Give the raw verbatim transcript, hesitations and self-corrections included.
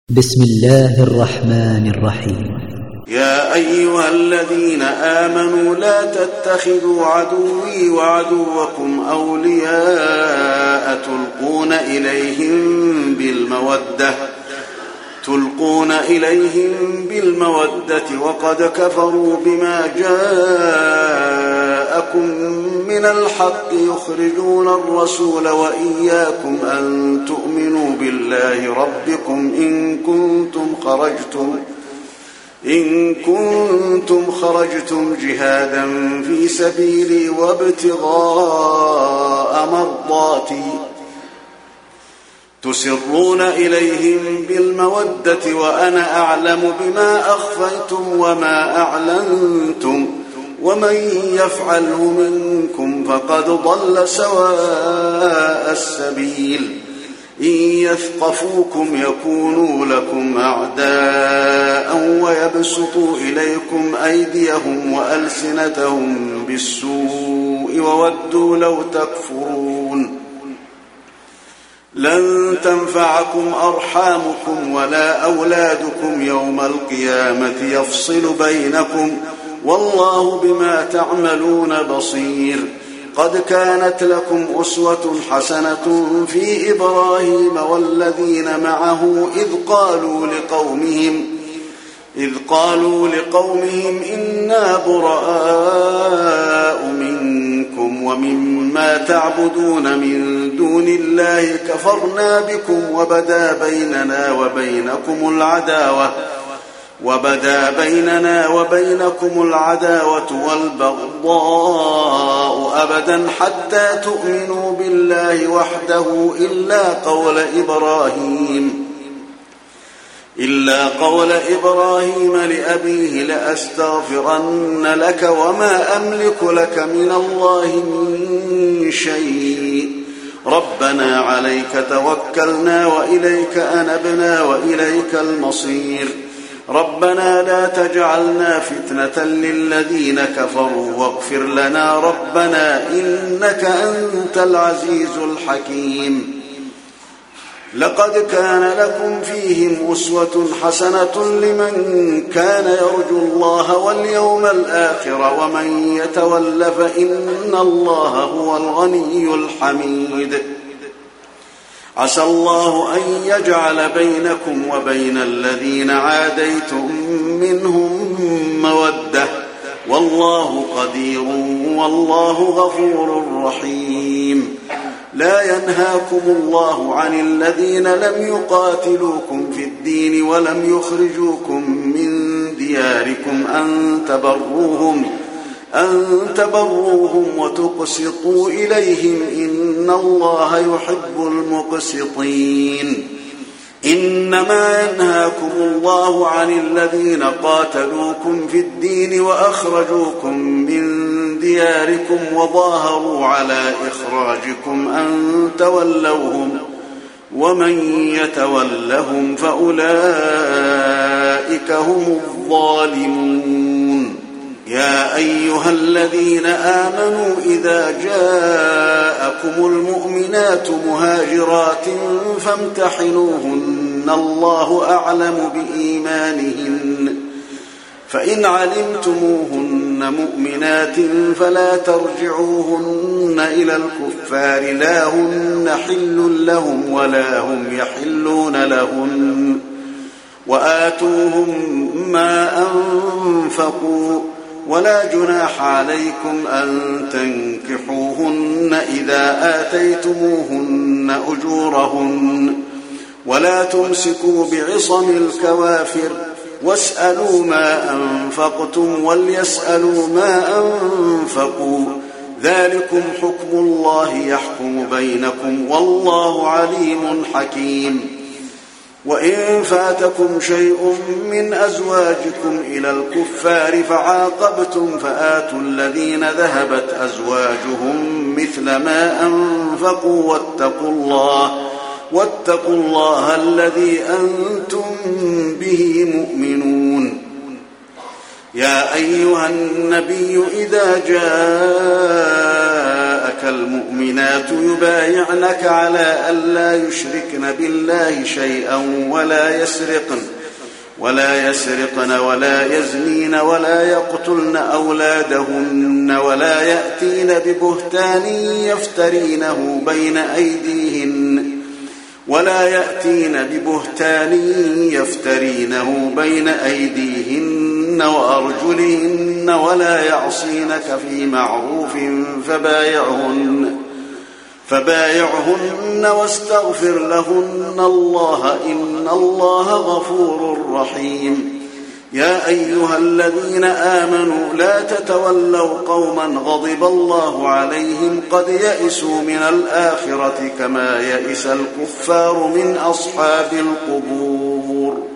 بسم الله الرحمن الرحيم. يا أيها الذين آمنوا لا تتخذوا عدوي وعدوكم أولياء تلقون إليهم بالمودة تلقون إليهم بالمودة وقد كفروا بما جاءكم من الحق يخرجون الرسول وإياكم أن تؤمنوا بالله ربكم إن كنتم خرجتم إن كنتم خرجتم جهادا في سبيلي وابتغاء مرضاتي تسرون إليهم بالمودة وأنا أعلم بما أخفيتم وما أعلنتم ومن يفعله منكم فقد ضل سواء السبيل إن يثقفوكم يكونوا لكم أعداء ويبسطوا إليكم أيديهم وألسنتهم بالسوء وودوا لو تكفرون لن تنفعكم أرحامكم ولا أولادكم يوم القيامة يفصل بينكم والله بما تعملون بصير قد كانت لكم أسوة حسنة في إبراهيم والذين معه إذ قالوا لقومهم إذ قالوا لقومهم إنا براء منكم ومما تعبدون من دون الله كفرنا بكم وبدا بيننا وبينكم العداوة وبدا بيننا وبينكم العداوة والبغضاء أبدا حتى تؤمنوا بالله وحده إلا قول إبراهيم إلا قول إبراهيم لأبيه لأستغفرن لك وما أملك لك من الله من شيء ربنا عليك توكلنا وإليك أنبنا وإليك المصير ربنا لا تجعلنا فتنة للذين كفروا واغفر لنا ربنا إنك أنت العزيز الحكيم لقد كان لكم فيهم أسوة حسنة لمن كان يرجو الله واليوم الآخر ومن يتول فإن الله هو الغني الحميد عسى الله أن يجعل بينكم وبين الذين عاديتم منهم مودة والله قدير والله غفور رحيم لا ينهاكم الله عن الذين لم يقاتلوكم في الدين ولم يخرجوكم من دياركم أن تبروهم أن تبروهم وتقسطوا إليهم إن الله يحب المقسطين إنما ينهاكم الله عن الذين قاتلوكم في الدين وأخرجوكم من دياركم وظاهروا على إخراجكم أن تولوهم ومن يتولهم فأولئك هم الظالمون يا أيها الذين آمنوا إذا جاءكم المؤمنات مهاجرات فامتحنوهن الله أعلم بإيمانهن فإن علمتموهن مؤمنات فلا ترجعوهن إلى الكفار لا هن حل لهم ولا هم يحلون لهن وآتوهم ما أنفقوا ولا جناح عليكم أن تنكحوهن إذا آتيتموهن أجورهن ولا تمسكوا بعصم الكوافر واسألوا ما أنفقتم وليسألوا ما أنفقوا ذلكم حكم الله يحكم بينكم والله عليم حكيم وإن فاتكم شيء من أزواجكم إلى الكفار فعاقبتم فآتوا الذين ذهبت أزواجهم مثل ما أنفقوا واتقوا الله واتقوا الله الذي أنتم به مؤمنون يا أيها النبي إذا جاءك المؤمنات يبايعنك على ألا يشركن بالله شيئا ولا يسرقن ولا يسرقن ولا يزنين ولا يقتلن أولادهن ولا يأتين ببهتان يفترينه بين أيديهن ولا يأتين ببهتان يفترينه بين أيديهن وأرجلهن ولا يعصينك في معروف فبايعهن فبايعهن واستغفر لهن الله إن الله غفور رحيم. يا أيها الذين آمنوا لا تتولوا قوما غضب الله عليهم قد يئسوا من الآخرة كما يئس الكفار من أصحاب القبور.